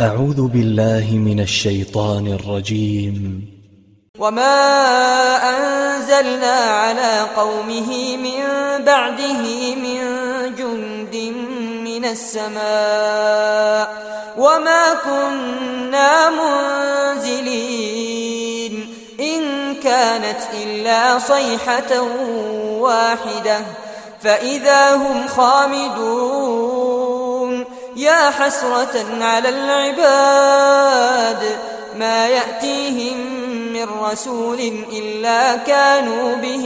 أعوذ بالله من الشيطان الرجيم. وما أنزلنا على قومه من بعده من جند من السماء وما كنا منزلين إن كانت إلا صيحة واحدة فإذا هم خامدون يا حسرة على العباد ما يأتيهم من رسول إلا كانوا به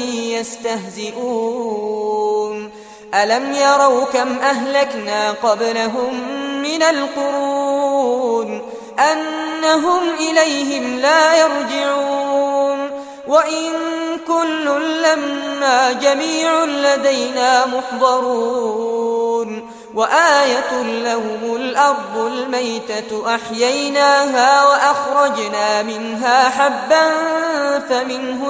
يستهزئون ألم يروا كم أهلكنا قبلهم من القرون أنهم إليهم لا يرجعون وإن كل لما جميع لدينا محضرون وآية لهم الأرض الميتة أحييناها وأخرجنا منها حبا فمنه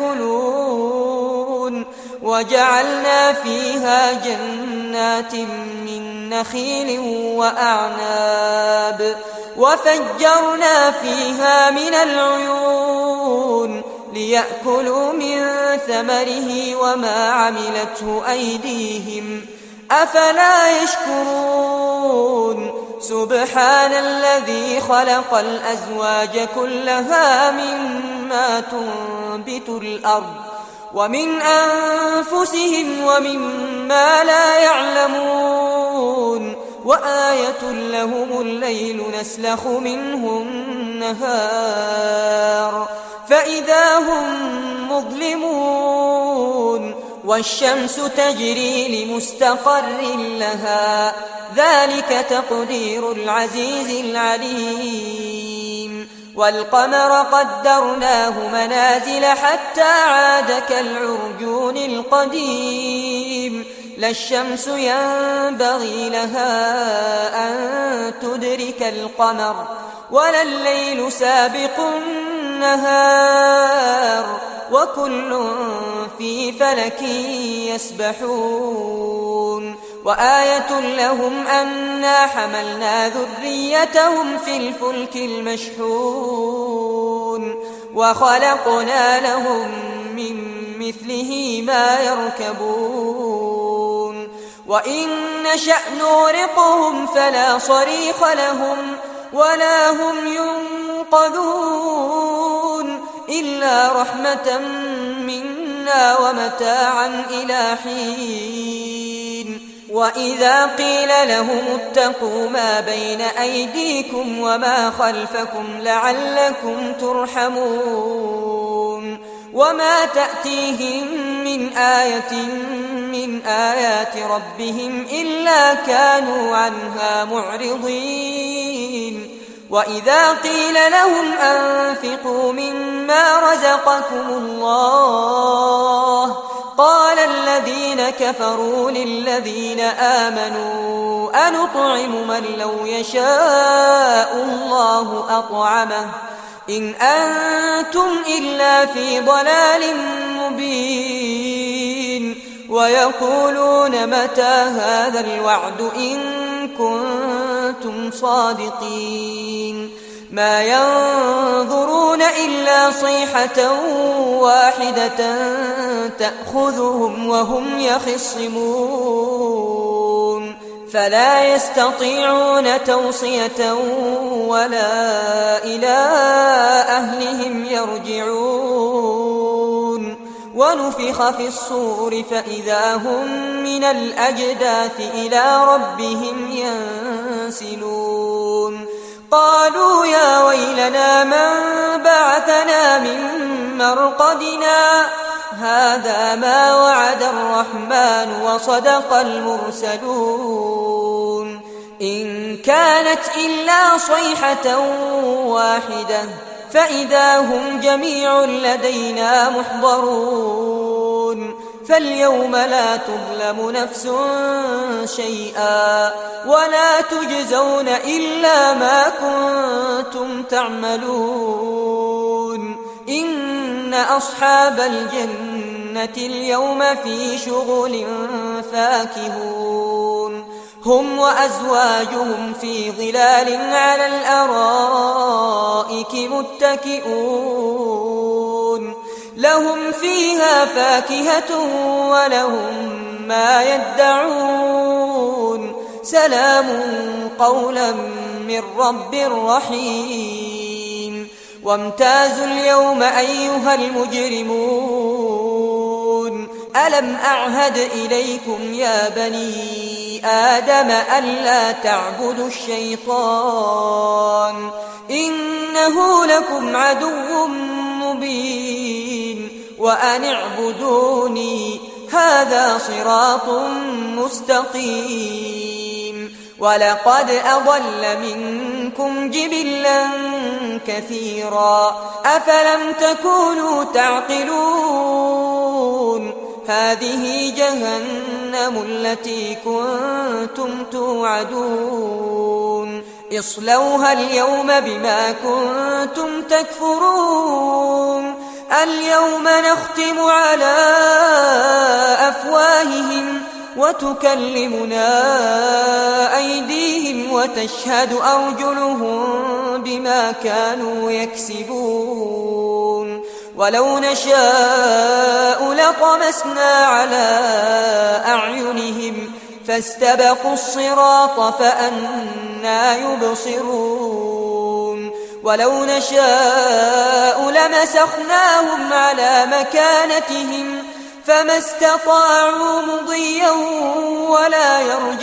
يأكلون وجعلنا فيها جنات من نخيل وأعناب وفجرنا فيها من العيون ليأكلوا من ثمره وما عملته أيديهم أفلا يشكرون سبحان الذي خلق الأزواج كلها مما تنبت الأرض ومن أنفسهم ومما لا يعلمون وآية لهم الليل نسلخ منه النهار فإذا هم مظلمون والشمس تجري لمستقر لها ذلك تقدير العزيز العليم والقمر قدرناه منازل حتى عاد كالعرجون القديم لا الشمس ينبغي لها أن تدرك القمر ولا الليل سابق النهار وكل في فلك يسبحون وآية لهم أنا حملنا ذريتهم في الفلك المشحون وخلقنا لهم من مثله ما يركبون وإن نشأ نغرقهم فلا صريخ لهم ولا هم ينقذون إلا رحمة منا ومتاعا إلى حين وإذا قيل لهم اتقوا ما بين أيديكم وما خلفكم لعلكم ترحمون وما تأتيهم من آية من آيات ربهم إلا كانوا عنها معرضين وإذا قيل لهم أنفقوا مما رزقكم الله قال الذين كفروا للذين آمنوا أنطعم من لو يشاء الله أطعمه إن أنتم إلا في ضلال مبين ويقولون متى هذا الوعد إن كنتم صادقين ما ينظرون إلا صيحة واحدة تأخذهم وهم يخصمون فلا يستطيعون توصية ولا إلى أهلهم يرجعون ونفخ في الصور فإذا هم من الأجداث إلى ربهم ينسلون قالوا يا ويلنا من بعثنا من مرقدنا هذا ما وعد الرحمن وصدق المرسلون إن كانت إلا صيحة واحدة فإذا هم جميع لدينا محضرون فاليوم لا تظلم نفس شيئا ولا تجزون إلا ما كنتم تعملون إن أصحاب الجنة اليوم في شغل فاكهون هم وأزواجهم في ظلال على الأرائك متكئون لهم فيها فاكهة ولهم ما يدعون سلام قولا من رب رحيم وامتازوا اليوم أيها المجرمون ألم أعهد إليكم يا بني آدم ألا تعبدوا الشيطان إنه لكم عدو مبين وأن اعبدوني هذا صراط مستقيم ولقد أضل منكم جبلا كثيرا أفلم تكونوا تعقلون هذه جهنم التي كنتم توعدون اصلوها اليوم بما كنتم تكفرون اليوم نختم على أفواههم وتكلمنا أيديهم وتشهد أرجلهم بما كانوا يكسبون ولو نشاء لطمسنا على أعينهم فاستبقوا الصراط فأنى يبصرون ولو نشاء لمسخناهم على مكانتهم فما استطاعوا مضيا ولا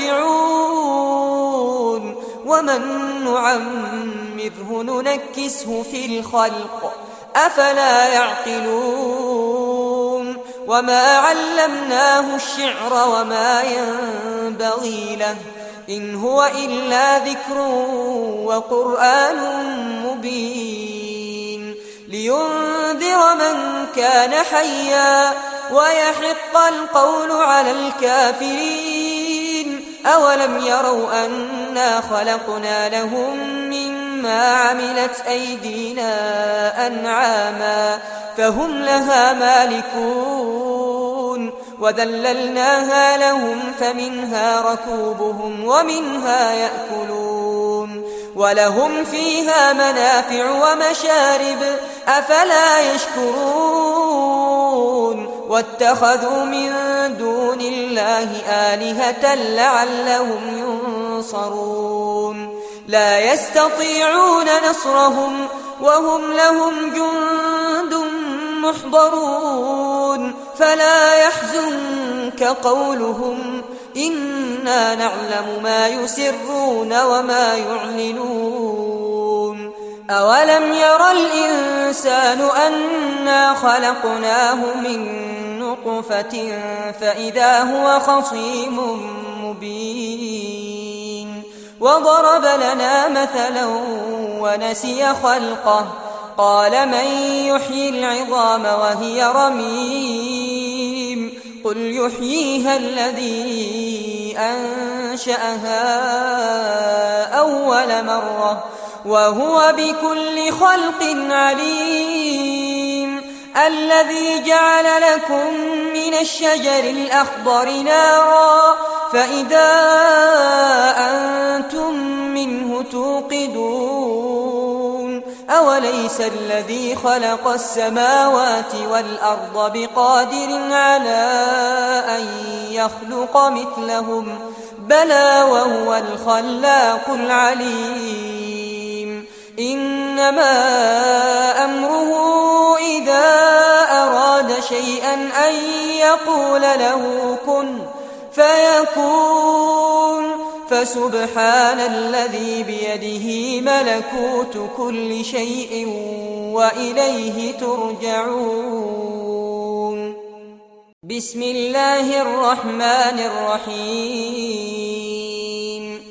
يرجعون ومن نعمره ننكسه في الخلق أفلا يعقلون وما علمناه الشعر وما ينبغي له إن هو إلا ذكر وقرآن مبين لينذر من كان حيا ويحق القول على الكافرين أولم يروا أنا خلقنا لهم مما عملت أيدينا أنعاما فهم لها مالكون وذللناها لهم فمنها ركوبهم ومنها يأكلون ولهم فيها منافع ومشارب أفلا يشكرون واتخذوا من دون الله آلهة لعلهم ينصرون لا يستطيعون نصرهم وهم لهم جند محضرون فلا يحزنك قولهم إنا نعلم ما يسرون وما يعلنون أولم ير الإنسان أنا خلقناه من نطفة فإذا هو خصيم مبين وضرب لنا مثلا ونسي خلقه قال من يحيي العظام وهي رميم قل يحييها الذي أنشأها أول مرة وهو بكل خلق عليم الذي جعل لكم من الشجر الأخضر نارا فإذا أنتم منه توقدون أوليس الذي خلق السماوات والأرض بقادر على أن يخلق مثلهم بلى وهو الخلاق العليم إنما أمره إذا أراد شيئا أن يقول له كن فيكون فسبحان الذي بيده ملكوت كل شيء وإليه ترجعون بسم الله الرحمن الرحيم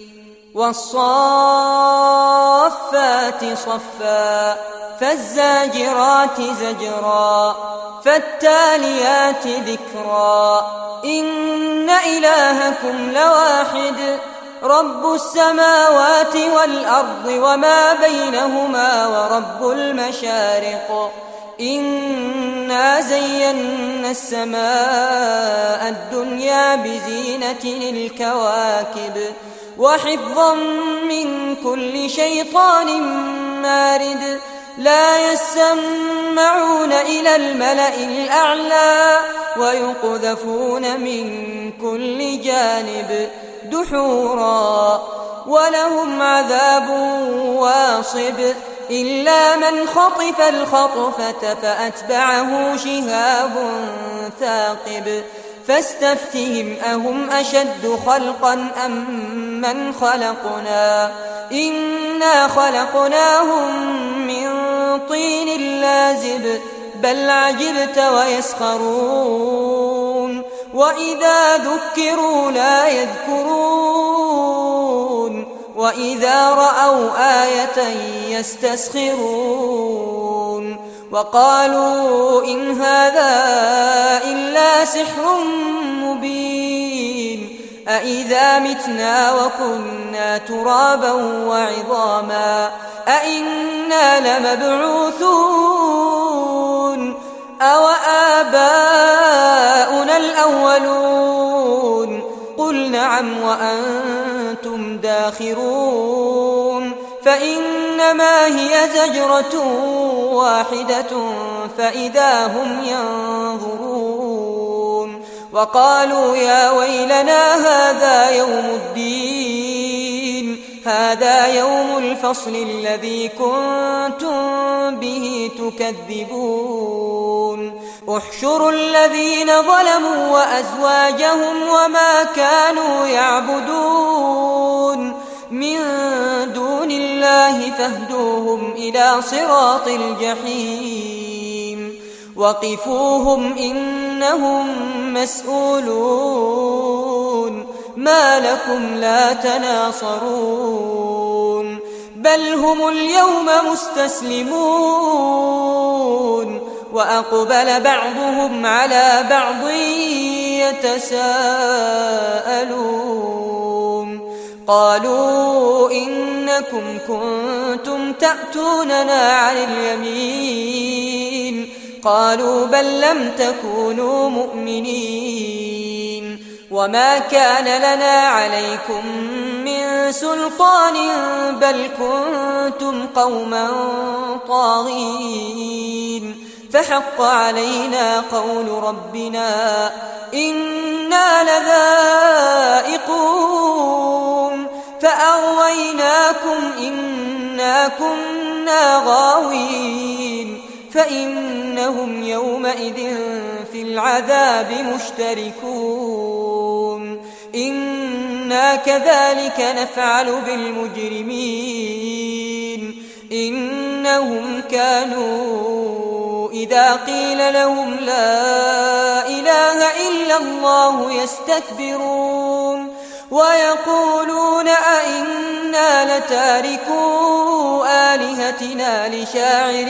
والصافات صفا فالزاجرات زجرا فالتاليات ذكرا إن إلهكم لواحد رب السماوات والأرض وما بينهما ورب المشارق إنا زينا السماء الدنيا بزينة الكواكب وحفظا من كل شيطان مارد لا يسمعون إلى الملأ الأعلى ويقذفون من كل جانب دحورا ولهم عذاب واصب إلا من خطف الخطفة فأتبعه شهاب ثاقب فاستفتهم أهم أشد خلقا أم من خلقنا إنا خلقناهم من طين لازب بل عجبت ويسخرون وإذا ذكروا لا يذكرون وإذا رأوا آية يستسخرون وقالوا إن هذا إلا سحر مبين أإذا متنا وكنا ترابا وعظاما أإنا لمبعوثون أو آباؤنا الأولون قل نعم وأنتم داخرون فإنما هي زجرة واحدة فإذا هم ينظرون وقالوا يا ويلنا هذا يوم الدين هذا يوم الفصل الذي كنتم به تكذبون احشروا الذين ظلموا وأزواجهم وما كانوا يعبدون من دون الله فاهدوهم إلى صراط الجحيم وقفوهم إنهم مسؤولون ما لكم لا تناصرون بل هم اليوم مستسلمون وأقبل بعضهم على بعض يتساءلون قالوا إنكم كنتم تأتوننا عن اليمين قالوا بل لم تكونوا مؤمنين وما كان لنا عليكم من سلطان بل كنتم قوما طاغين فحق علينا قول ربنا إنا لذائقون فأغويناكم إنا كنا غاوين فإنهم يومئذ في العذاب مشتركون إنا كذلك نفعل بالمجرمين إنهم كانوا إذا قيل لهم لا إله إلا الله يستكبرون ويقولون أئنا لتاركو آلهتنا لشاعر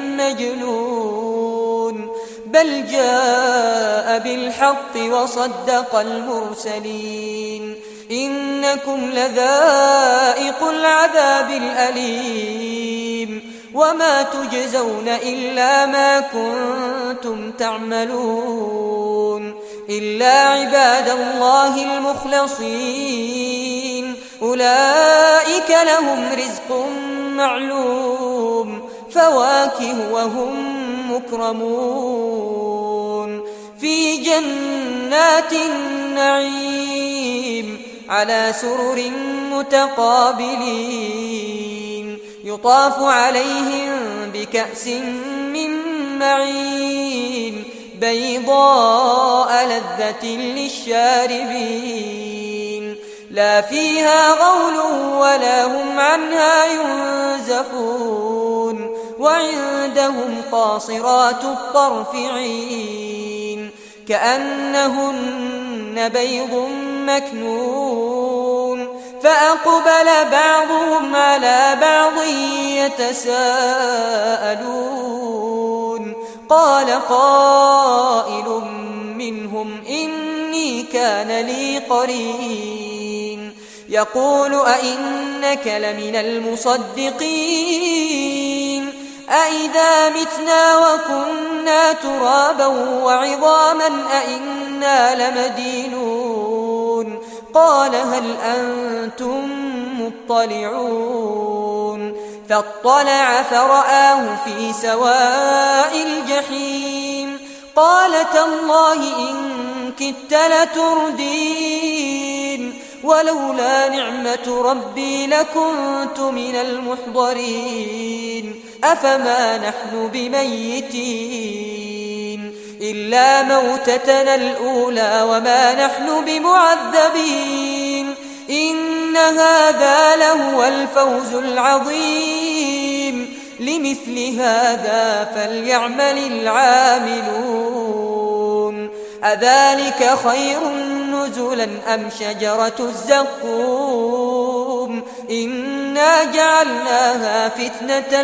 مجنون بل جاء بالحق وصدق المرسلين إنكم لذائق العذاب الأليم وما تجزون إلا ما كنتم تعملون إلا عباد الله المخلصين أولئك لهم رزق معلوم فواكه وهم مكرمون في جنات النعيم على سرر متقابلين يطاف عليهم بكأس من معين بيضاء لذة للشاربين لا فيها غول ولا هم عنها ينزفون وعندهم قاصرات الطرف عين كأنهن بيض مكنون فأقبل بعضهم على بعض يتساءلون قال قائل منهم إني كان لي قرين يقول أئنك لمن المصدقين أئذا متنا وكنا ترابا وعظاما أئنا لمدينون قال هل أنتم مطلعون فاطلع فرآه في سواء الجحيم قال تالله إن كدت لتردين ولولا نعمة ربي لكنت من المحضرين أفما نحن بميتين إلا موتتنا الأولى وما نحن بمعذبين إن هذا لهو الفوز العظيم لمثل هذا فليعمل العاملون أذلك خير نزلا أم شجرة الزقوم إنا جعلناها فتنة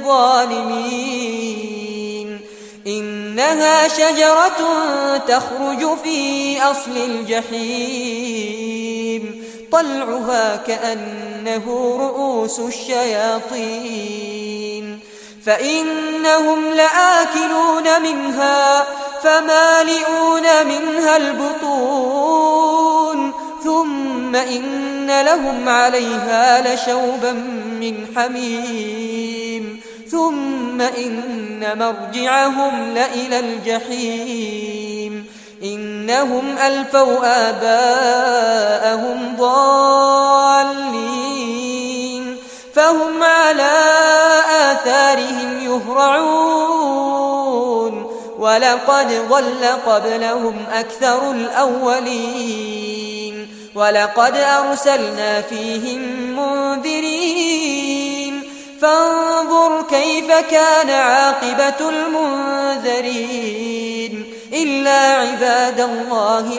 للظالمين إنها شجرة تخرج في أصل الجحيم طلعها كأنه رؤوس الشياطين فإنهم لآكلون منها فمالئون منها البطون ثم إن لهم عليها لشوبا من حميم ثم إن مرجعهم لإلى الجحيم إنهم ألفوا آباءهم ضالين فهم على آثارهم يهرعون ولقد ضل قبلهم أكثر الأولين ولقد أرسلنا فيهم منذرين فانظر كيف كان عاقبة المنذرين إلا عباد الله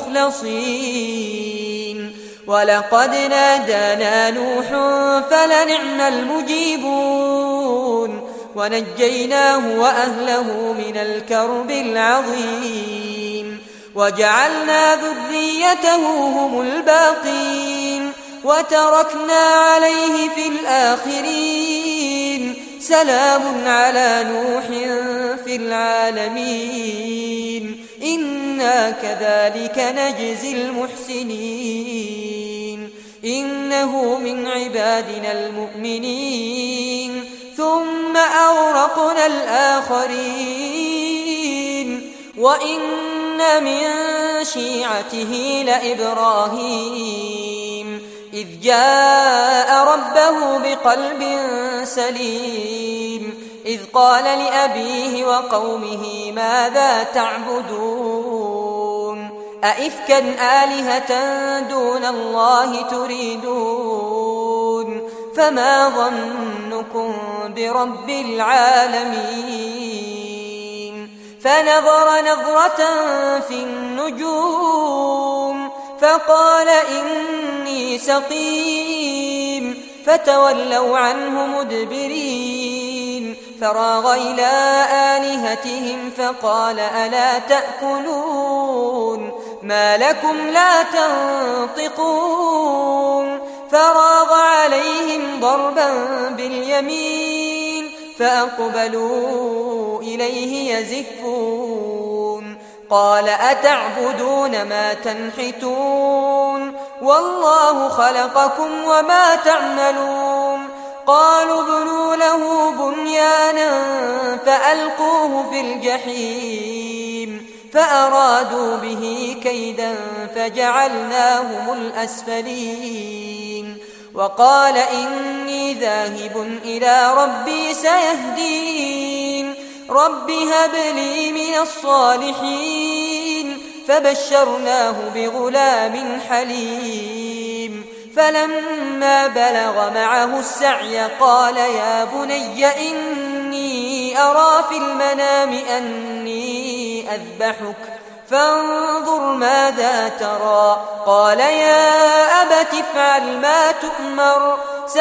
المخلصين ولقد نادانا نوح فلنعم المجيبون ونجيناه وأهله من الكرب العظيم وجعلنا ذريته هم الباقين وتركنا عليه في الآخرين سلام على نوح في العالمين إنا كذلك نجزي المحسنين إنه من عبادنا المؤمنين ثم أغرقنا الآخرين وإن من شيعته لإبراهيم إذ جاء ربه بقلب سليم إذ قال لأبيه وقومه ماذا تعبدون أئفكا آلهة دون الله تريدون فما ظنكم برب العالمين فنظر نظرة في النجوم فقال إني سقيم فتولوا عنه مدبرين فراغ إلى آلهتهم فقال ألا تأكلون ما لكم لا تنطقون فراغ عليهم ضربا باليمين فأقبلوا إليه يزفون قال أتعبدون ما تنحتون والله خلقكم وما تعملون قالوا ابنوا له بنيانا فألقوه في الجحيم فأرادوا به كيدا فجعلناهم الأسفلين وقال إني ذاهب إلى ربي سيهدين رب هب لي من الصالحين فبشرناه بغلام حليم فلما بلغ معه السعي قال يا بني إني أرى في المنام أني أذبحك فانظر ماذا ترى قال يا أبت افعل ما تؤمر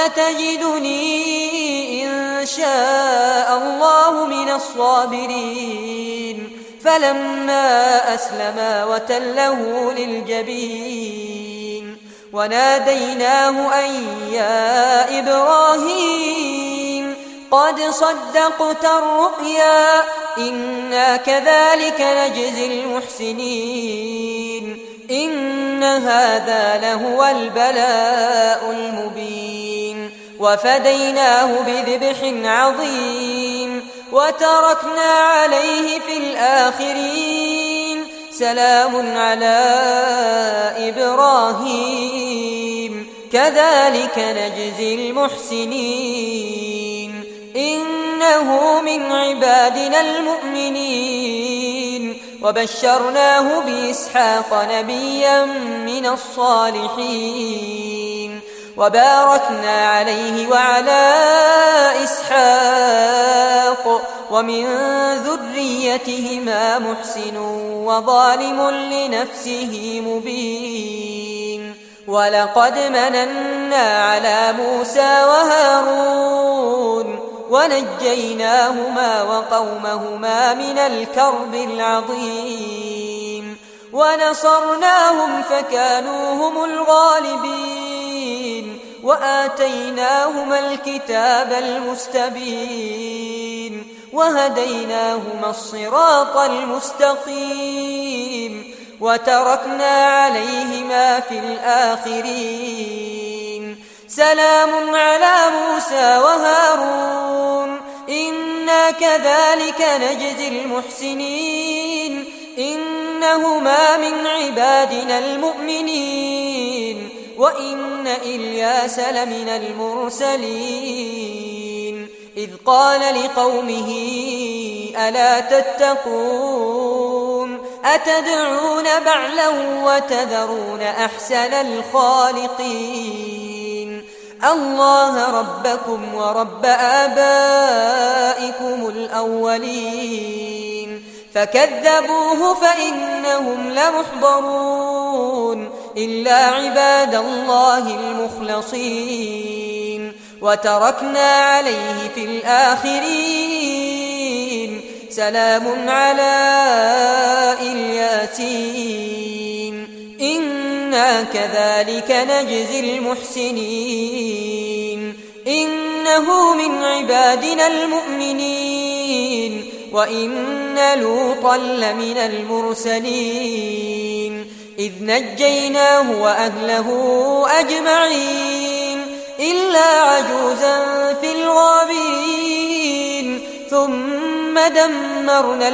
ستجدني إن شاء الله من الصابرين فلما أسلما وتله للجبين وناديناه أن يا إبراهيم قد صدقت الرؤيا إنا كذلك نجزي المحسنين إن هذا لهو البلاء المبين وفديناه بذبح عظيم وتركنا عليه في الآخرين سلام على إبراهيم كذلك نجزي المحسنين إنه من عبادنا المؤمنين وبشرناه بإسحاق نبيا من الصالحين وباركنا عليه وعلى إسحاق ومن ذريتهما محسن وظالم لنفسه مبين ولقد مننا على موسى وهارون ونجيناهما وقومهما من الكرب العظيم ونصرناهم فكانوا هم الغالبين وآتيناهما الكتاب المستبين وهديناهما الصراط المستقيم وتركنا عليهما في الآخرين سلام على موسى وهارون إنا كذلك نجزي المحسنين إنهما من عبادنا المؤمنين وإن إلياس لمن المرسلين إذ قال لقومه ألا تتقون أتدعون بعلا وتذرون أحسن الخالقين الله ربكم ورب آبائكم الأولين فكذبوه فإنهم لمحضرون إلا عباد الله المخلصين وتركنا عليه في الآخرين سلام على الياسين إنا كذلك نجزي المحسنين إنه من عبادنا المؤمنين وإن لوطا لمن المرسلين إذ نجيناه وأهله أجمعين إلا عجوزا في الغابرين ثم دمرنا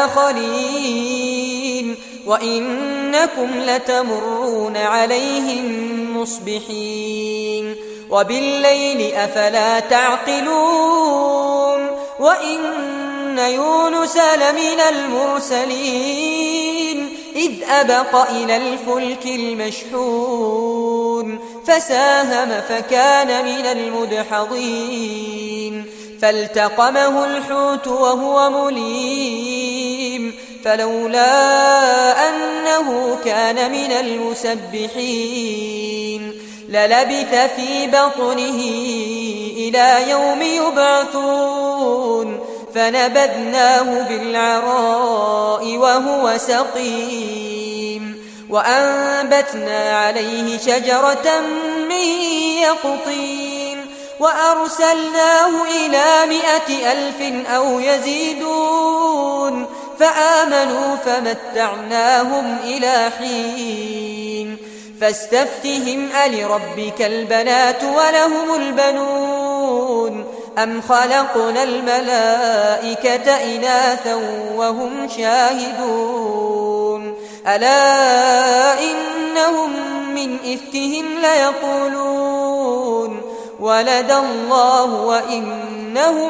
الآخرين وإنكم لتمرون عليهم مصبحين وبالليل أفلا تعقلون وإن يونس لمن المرسلين إذ أبق إلى الفلك المشحون فساهم فكان من المدحضين فالتقمه الحوت وهو مليم فلولا أنه كان من المسبحين للبث في بطنه إلى يوم يبعثون فنبذناه بالعراء وهو سقيم وأنبتنا عليه شجرة من يقطين وأرسلناه إلى 100,000 أو يزيدون فآمنوا فمتعناهم إلى حين فاستفتهم ألربك البنات ولهم البنون أم خلقنا الملائكة إناثا وهم شاهدون ألا إنهم من إفكهم ليقولون ولد الله وإنهم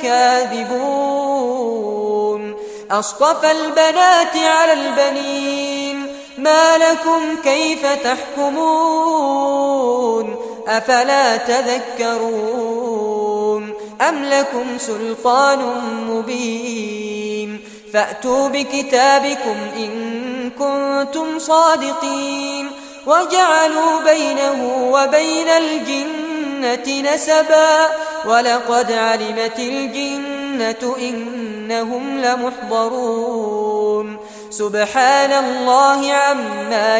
لكاذبون أصطفى البنات على البنين ما لكم كيف تحكمون أفلا تذكرون أم لكم سلطان مبين فأتوا بكتابكم إن كنتم صادقين وجعلوا بينه وبين الجنة نسبا ولقد علمت الجنة إنهم لمحضرون سبحان الله عما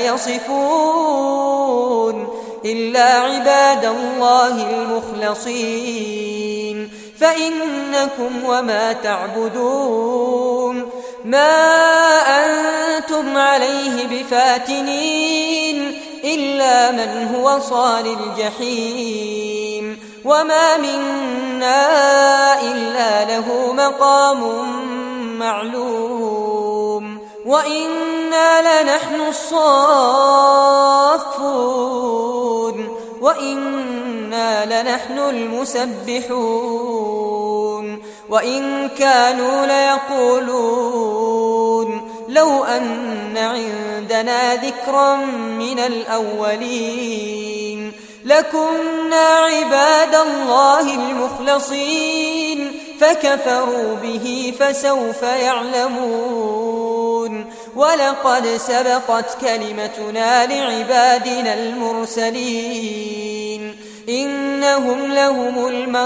يصفون إلا عباد الله المخلصين فإنكم وما تعبدون ما أنتم عليه بفاتنين إلا من هو صال الجحيم وما منا إلا له مقام معلوم وإنا لنحن الصافون وإنا لنحن المسبحون وإن كانوا ليقولون لو أن عندنا ذكرا من الأولين لكنا عباد الله المخلصين فكفروا به فسوف يعلمون ولقد سبقت كلمتنا لعبادنا المرسلين إنهم لهم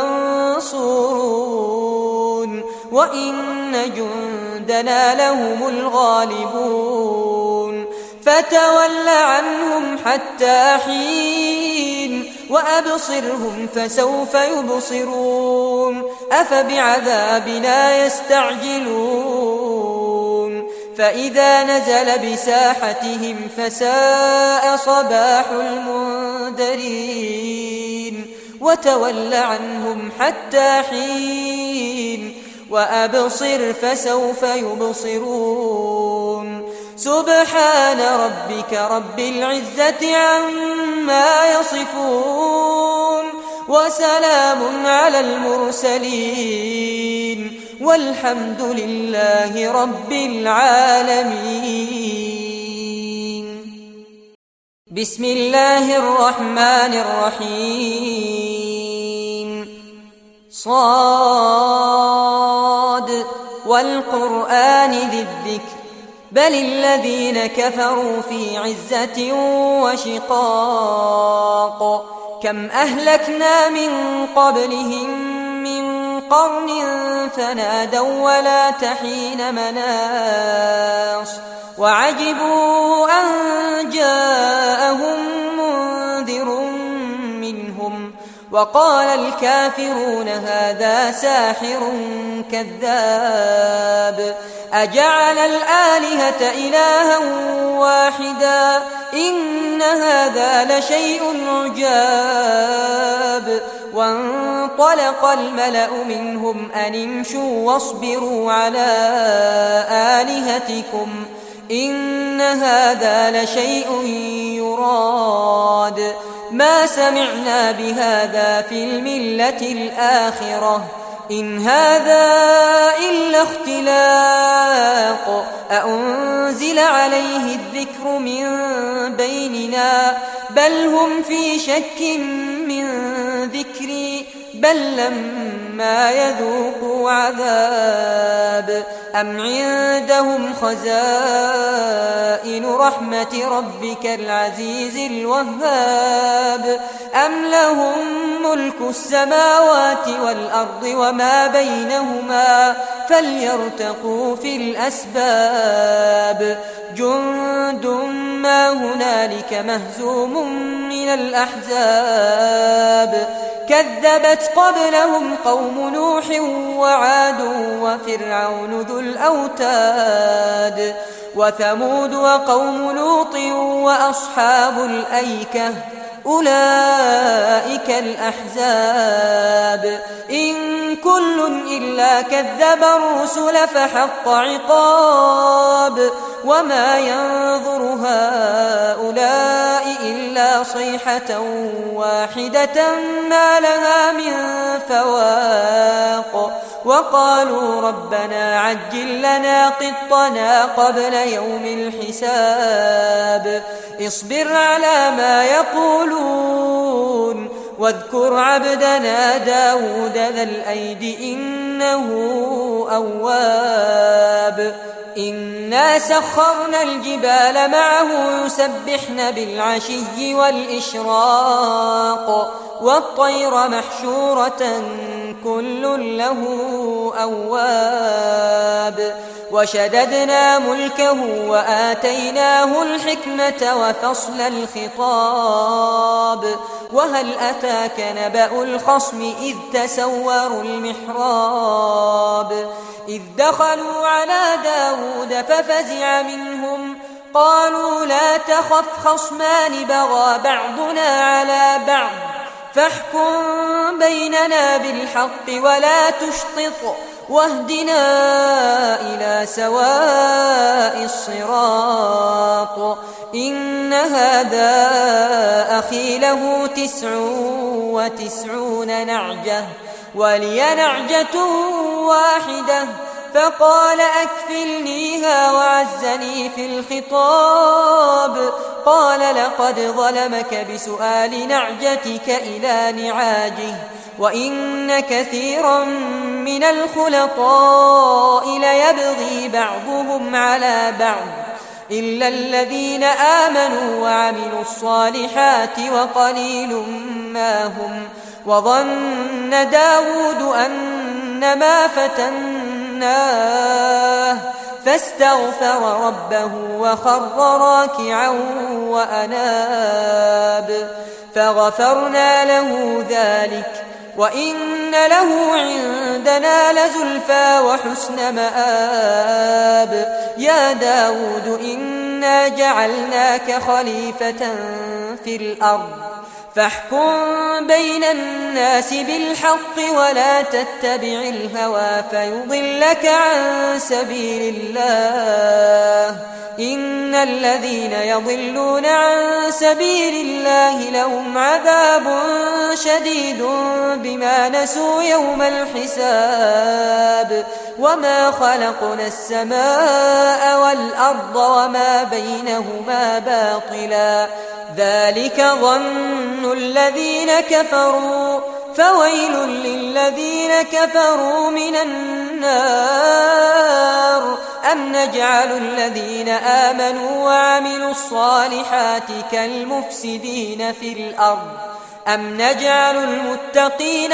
المنصورون وإن جندنا لهم الغالبون فتول عنهم حتى حين وأبصرهم فسوف يبصرون أفبعذابنا يستعجلون فإذا نزل بساحتهم فساء صباح المنذرين وتول عنهم حتى حين وأبصر فسوف يبصرون سبحان ربك رب العزة عما يصفون وسلام على المرسلين والحمد لله رب العالمين. بسم الله الرحمن الرحيم. صاد والقرآن ذي الذكر بل الذين كفروا في عزة وشقاق كم أهلكنا من قبلهم من قرن فنادوا ولا تحين مناص وعجبوا أن جاءهم منذر منهم وقال الكافرون هذا ساحر كذاب أجعل الآلهة إلها واحدا إن هذا لشيء عجاب وانطلق الملأ منهم أن امشوا واصبروا على آلهتكم إن هذا لشيء يراد ما سمعنا بهذا في الملة الآخرة إن هذا إلا اختلاق أأنزل عليه الذكر من بيننا بل هم في شك من ذكري بل لما يذوقوا عذاب أم عندهم خزائن رحمة ربك العزيز الوهاب أم لهم ملك السماوات والأرض وما بينهما فليرتقوا في الأسباب جند ما هنالك مهزوم من الأحزاب كذبت قبلهم قوم نوح وعاد وفرعون ذو الأوتاد وثمود وقوم لوط وأصحاب الأيكة أولئك الأحزاب إن كل إلا كذب الرسل فحق عقاب وما ينظر هؤلاء إلا صيحة واحدة ما لها من فواق وقالوا ربنا عجل لنا قطنا قبل يوم الحساب اصبر على ما يقولون واذكر عبدنا داود ذا الأيد إنه أواب إنا سخرنا الجبال معه يسبحن بالعشي والإشراق والطير محشورة كل له أواب وشددنا ملكه وآتيناه الحكمة وفصل الخطاب وهل أتاك نبأ الخصم إذ تسوروا المحراب إذ دخلوا على داود ففزع منهم قالوا لا تخف خصمان بغى بعضنا على بعض فاحكم بيننا بالحق ولا تشطط واهدنا إلى سواء الصراط إن هذا أخي له 99 نعجة ولي نعجة واحدة فقال أكفلنيها وعزني في الخطاب قال لقد ظلمك بسؤال نعجتك إلى نعاجه وإن كثيرا من الخلطاء ليبغي بعضهم على بعض إلا الذين آمنوا وعملوا الصالحات وقليل ما هم وظن داود أنما فتناه فاستغفر ربه وخر راكعا وأناب فغفرنا له ذلك وإن له عندنا لزلفى وحسن مآب يا داود إنا جعلناك خليفة في الأرض فاحكم بين الناس بالحق ولا تتبع الهوى فيضلك عن سبيل الله إن الذين يضلون عن سبيل الله لهم عذاب شديد بما نسوا يوم الحساب وما خلقنا السماء والأرض وما بينهما باطلا ذلك ظن الذين كفروا فويل للذين كفروا من النار أم نجعل الذين آمنوا وعملوا الصالحات كالمفسدين في الأرض أم نجعل المتقين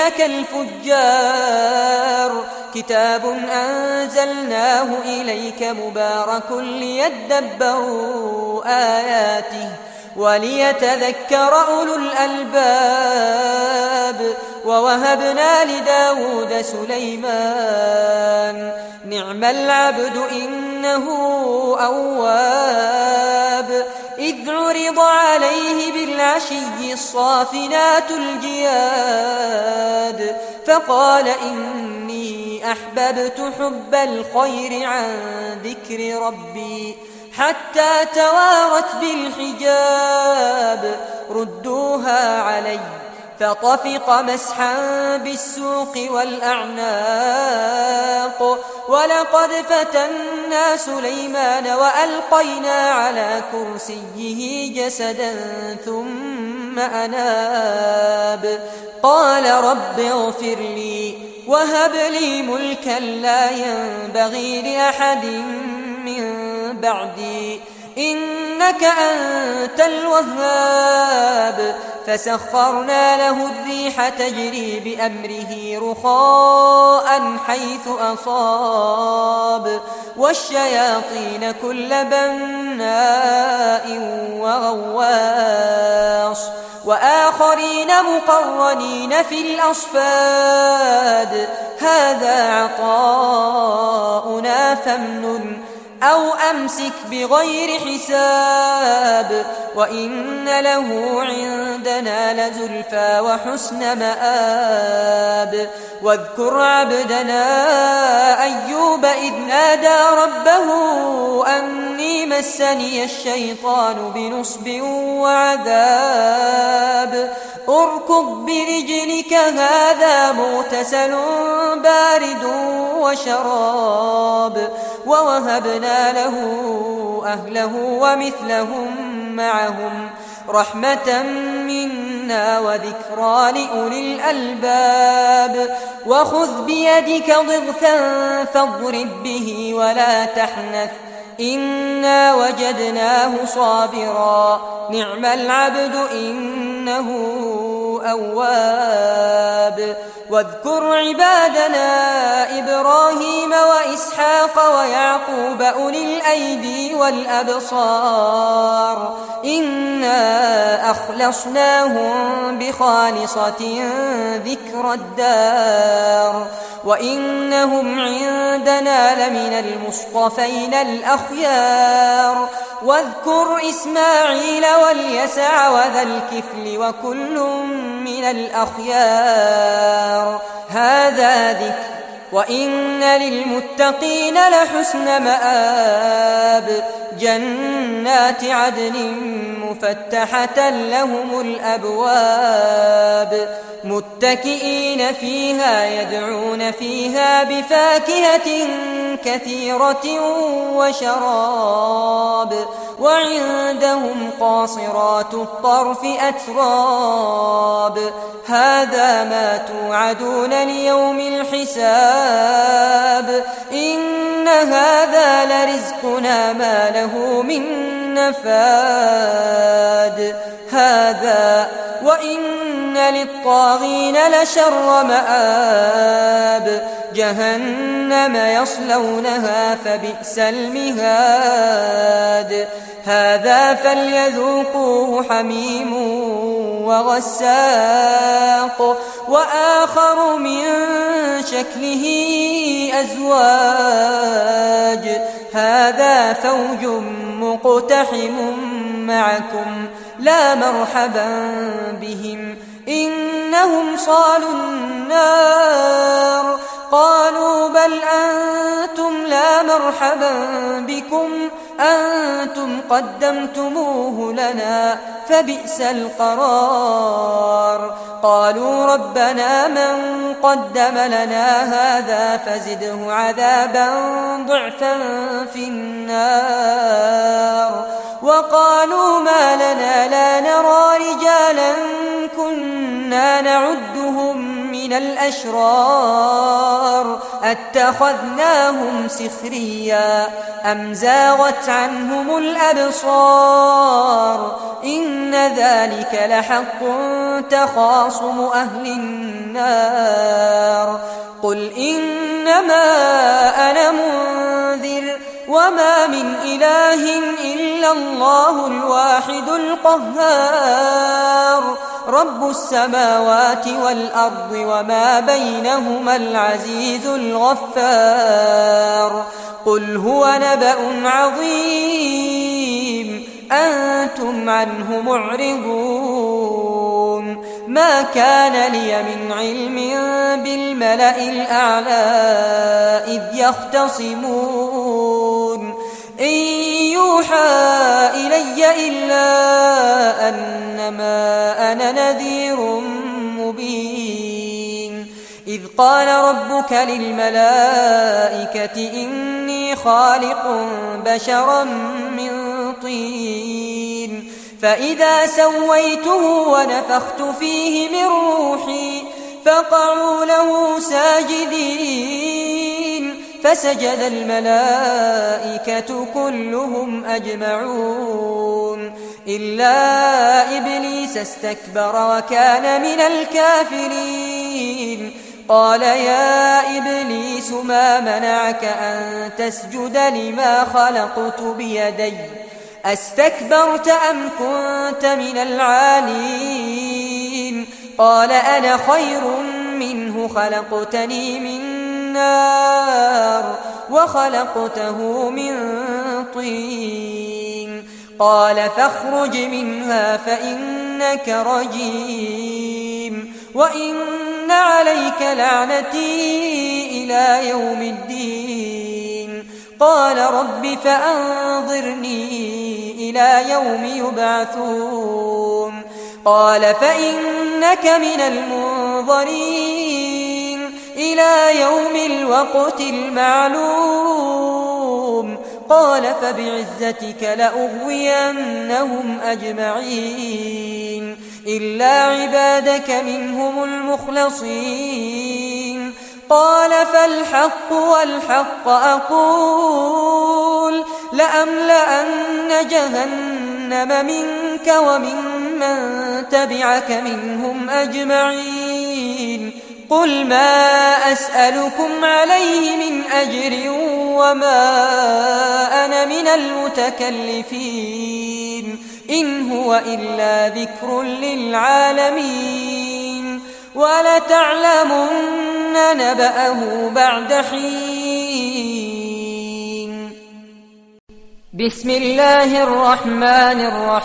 كالفجار كتاب أنزلناه إليك مبارك ليدبروا آياته وليتذكر أولو الألباب ووهبنا لداود سليمان نعم العبد إنه أواب إذ عرض عليه بالعشي الصافنات الجياد فقال إني أحببت حب الخير عن ذكر ربي حتى توارت بالحجاب ردوها علي فطفق مسحا بالسوق والأعناق ولقد فتنا سليمان وألقينا على كرسيه جسدا ثم أناب قال رب اغفر لي وهب لي ملكا لا ينبغي لأحد من بعدي إنك أنت الوهاب فسخرنا له الريح تجري بأمره رخاء حيث أصاب والشياطين كل بناء وغواص وآخرين مقرنين في الأصفاد هذا عطاؤنا فامنن أو أمسك بغير حساب وإن له عندنا لزلفى وحسن مآب واذكر عبدنا أيوب إذ نادى ربه أني مسني الشيطان بنصب وعذاب اركض برجلك هذا مغتسل بارد وشراب ووهبنا له أهله ومثلهم معهم رحمة منا وذكرى لأولي الألباب وخذ بيدك ضغثا فاضرب به ولا تحنث إنا وجدناه صابرا نعم العبد إنه أواب واذكر عبادنا إبراهيم وإسحاق ويعقوب أولي الأيدي والأبصار إنا أخلصناهم بخالصة ذكر الدار وإنهم عندنا لمن المصطفين الأخيار واذكر إسماعيل واليسع وذا الكفل وكل من الأخيار هذا ذكر وإن للمتقين لحسن مآب جنات عدن مفتحة لهم الأبواب متكئين فيها يدعون فيها بفاكهة كثيرة وشراب وعندهم قاصرات الطرف أتراب هذا ما توعدون ليوم الحساب إن هذا لرزقنا ما له من نفاد هذا وإن للطاغين لشر مآب جهنم يصلونها فبئس المهاد هذا فليذوقوه حميم وغساق وآخر من شكله أزواج هذا فوج مقتحم معكم لا مرحبا بهم إنهم صالوا النار قالوا بل أنتم لا مرحبا بكم أنتم قدمتموه لنا فبئس القرار قالوا ربنا من قدم لنا هذا فزده عذابا ضعفا في النار وقالوا ما لنا لا نرى رجالا كنا نعدهم من الأشرار أتخذناهم سخريا أم زاغت عنهم الأبصار إن ذلك لحق تخاصم أهل النار قل إنما أنا منذر وما من إله إلا الله الواحد القهار رب السماوات والأرض وما بينهما العزيز الغفار قل هو نبأ عظيم أنتم عنه معرضون ما كان لي من علم بالملأ الأعلى إذ يختصمون إن يوحى إلي إلا أنما أنا نذير مبين إذ قال ربك للملائكة إني خالق بشرا من طين فإذا سويته ونفخت فيه من روحي فقعوا له ساجدين فسجد الملائكة كلهم أجمعون إلا إبليس استكبر وكان من الكافرين قال يا إبليس ما منعك أن تسجد لما خلقت بيدي أستكبرت أم كنت من العالين قال أنا خير منه خلقتني من نار وخلقته من طين قال فاخرج منها فإنك رجيم وإن عليك لعنتي إلى يوم الدين قال رب فأنظرني إلى يوم يبعثون قال فإنك من المنظرين إلى يوم الوقت المعلوم قال فبعزتك لأغوينهم أجمعين إلا عبادك منهم المخلصين قال فالحق والحق أقول لأملأن جهنم منك ومن تبعك منهم أجمعين قل ما أسألكم عليه من أجر وما أنا من المتكلفين إن هو إلا ذكر للعالمين ولتعلمن نبأه بعد حين. بسم الله الرحمن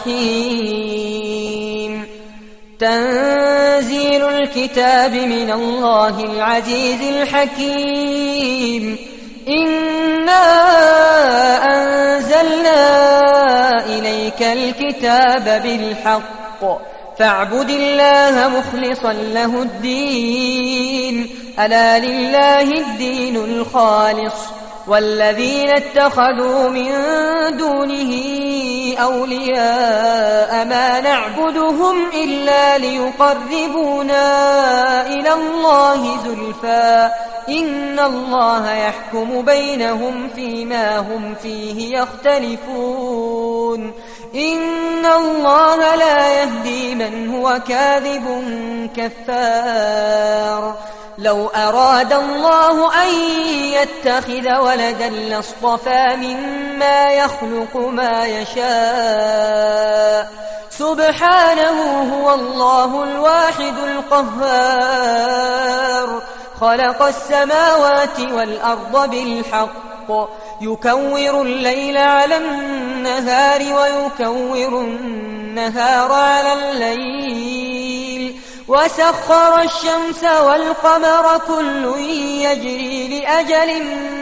الرحيم. تنزيل الكتاب من الله العزيز الحكيم. إنا أنزلنا إليك الكتاب بالحق فاعبد الله مخلصا له الدين ألا لله الدين الخالص والذين اتخذوا من دونه أولياء ما نعبدهم إلا ليقربونا إلى الله زلفى إن الله يحكم بينهم فيما هم فيه يختلفون إن الله لا يهدي من هو كاذب كفار. لو أراد الله أن يتخذ ولدا لاصطفى مما يخلق ما يشاء سبحانه هو الله الواحد القهار. خلق السماوات والأرض بالحق يكور الليل على النهار ويكور النهار على الليل وسخر الشمس والقمر كل يجري لأجل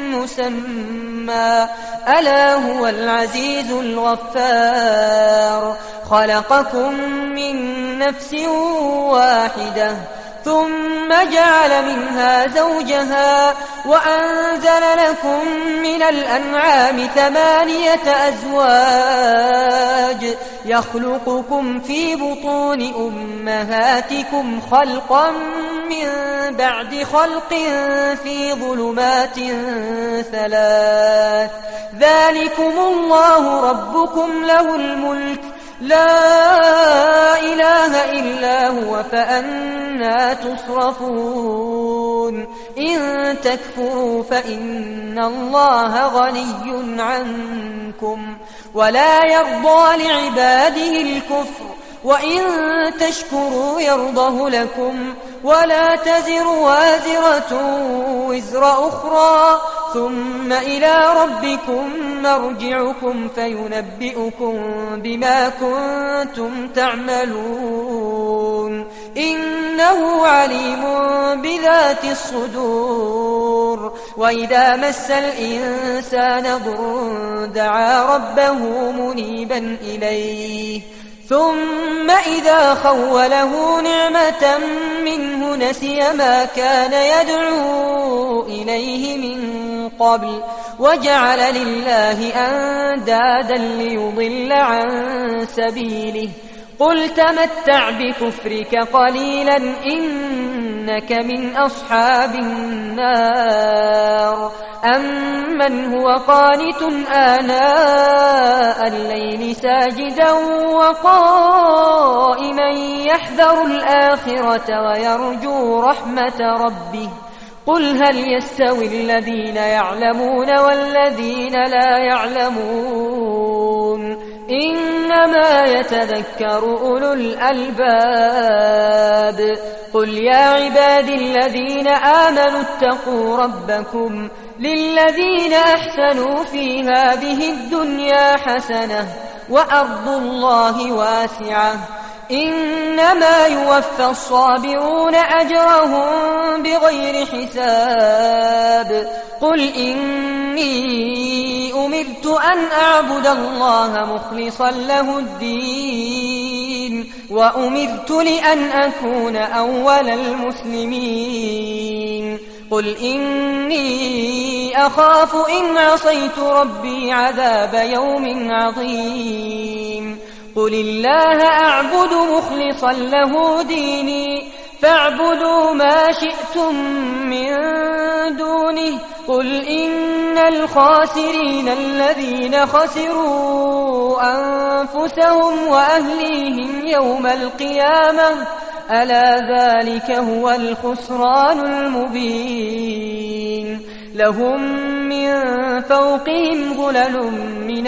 مسمى ألا هو العزيز الغفار. خلقكم من نفس واحدة ثم جعل منها زوجها وأنزل لكم من الأنعام 8 أزواج يخلقكم في بطون أمهاتكم خلقا من بعد خلق في ظلمات 3 ذلكم الله ربكم له الملك لا إله إلا هو فأنى تصرفون. إن تكفروا فإن الله غني عنكم ولا يرضى لعباده الكفر وإن تشكروا يرضه لكم ولا تزر وازرة وزر أخرى ثم إلى ربكم مرجعكم فينبئكم بما كنتم تعملون إنه عليم بذات الصدور. وإذا مس الإنسان ضر دعا ربه منيبا إليه ثم إذا خوله نعمة منه نسي ما كان يدعو إليه من قبل وجعل لله أندادا ليضل عن سبيله. قل تمتع بكفرك قليلا إنك من أصحاب النار. أمن هو قانت آناء الليل ساجدا وقائما يحذر الآخرة ويرجو رحمة ربه قل هل يستوي الذين يعلمون والذين لا يعلمون إنما يتذكر أولو الألباب. قل يا عبادي الذين آمنوا اتقوا ربكم للذين أحسنوا في هذه الدنيا حسنة وأرض الله واسعة إنما يوفى الصابرون أجرهم بغير حساب. قل إني أمرت أن أعبد الله مخلصا له الدين وأمرت لأن أكون أول المسلمين. قل إني أخاف إن عصيت ربي عذاب يوم عظيم. قل الله أعبد مخلصا له ديني فاعبدوا ما شئتم من دونه. قل إن الخاسرين الذين خسروا أنفسهم وأهليهم يوم القيامة ألا ذلك هو الخسران المبين لهم من فوقهم ظلل من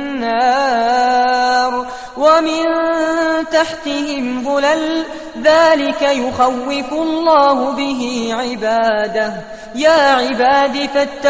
النار ومن تحتهم ظلل ذلك يخوف الله به عباده يا عباد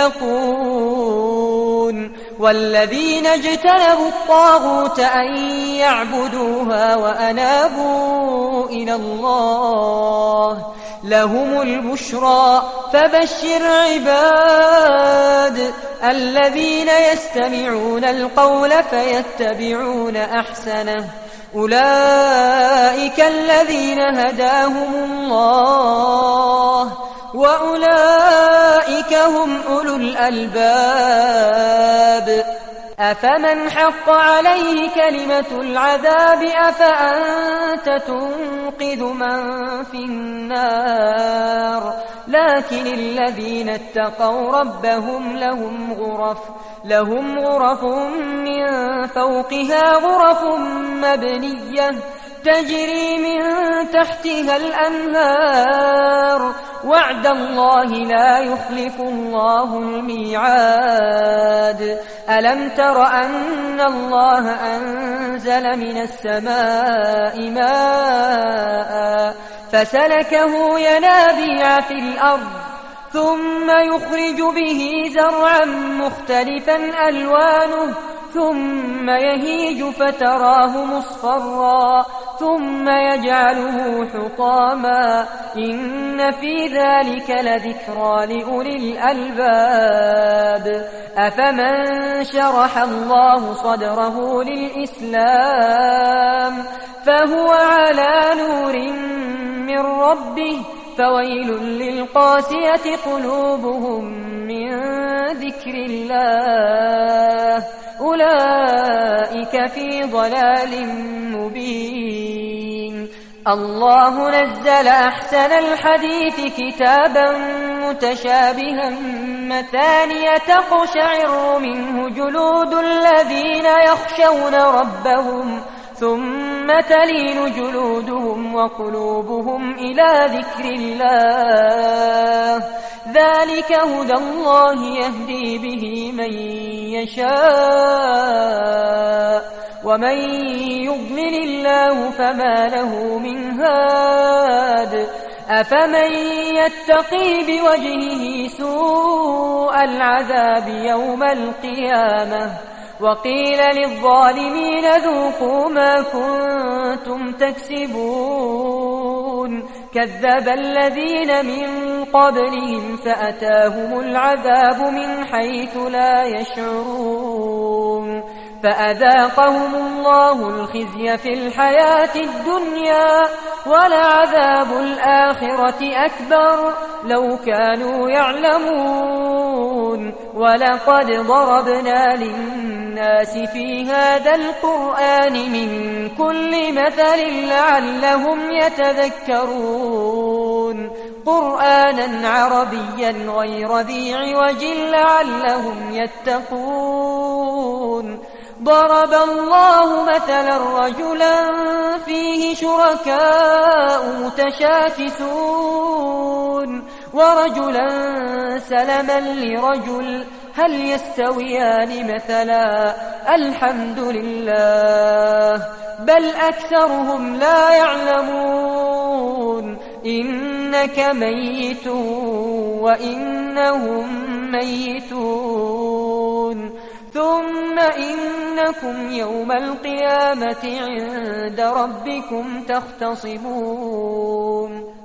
فاتقون والذين اجتنبوا الطاغوت أن يعبدوها وأنابوا إلى الله لهم البشرى فبشر عباد الذين يستمعون القول فيتبعون أحسنه أولئك الذين هداهم الله وأولئك هم أولو الألباب أفمن حق عليه كلمة العذاب أفأنت تنقذ من في النار لكن الذين اتقوا ربهم لهم غرف من فوقها غرف مبنية تجري من تحتها الأنهار وعد الله لا يخلف الله الميعاد ألم تر أن الله أنزل من السماء ماء فسلكه ينابيع في الأرض ثم يخرج به زرعا مختلفا ألوانه ثم يهيج فتراه مصفرا ثم يجعله حطاما إن في ذلك لذكرى لأولي الألباب أفمن شرح الله صدره للإسلام فهو على نور من ربه فويل للقاسية قلوبهم من ذكر الله أولئك في ضلال مبين الله نزل أحسن الحديث كتابا متشابها مثانية تقشعر منه جلود الذين يخشون ربهم ثم تلين جلودهم وقلوبهم إلى ذكر الله ذلك هدى الله يهدي به من يشاء ومن يضلل الله فما له من هاد أفمن يتقي بوجهه سوء العذاب يوم القيامة وقيل للظالمين ذوقوا ما كنتم تكسبون كذب الذين من قبلهم فأتاهم العذاب من حيث لا يشعرون فأذاقهم الله الخزي في الحياة الدنيا ولعذاب الآخرة أكبر لو كانوا يعلمون ولقد ضربنا للناس في هذا القرآن من كل مثل لعلهم يتذكرون قرآنا عربيا غير ذي عوج لعلهم يتقون ضرب الله مثلا رجلا فيه شركاء متشاكسون ورجلا سلما لرجل هل يستويان مثلا الحمد لله بل أكثرهم لا يعلمون إنك ميت وإنهم ميتون ثم إنكم يوم القيامة عند ربكم تختصمون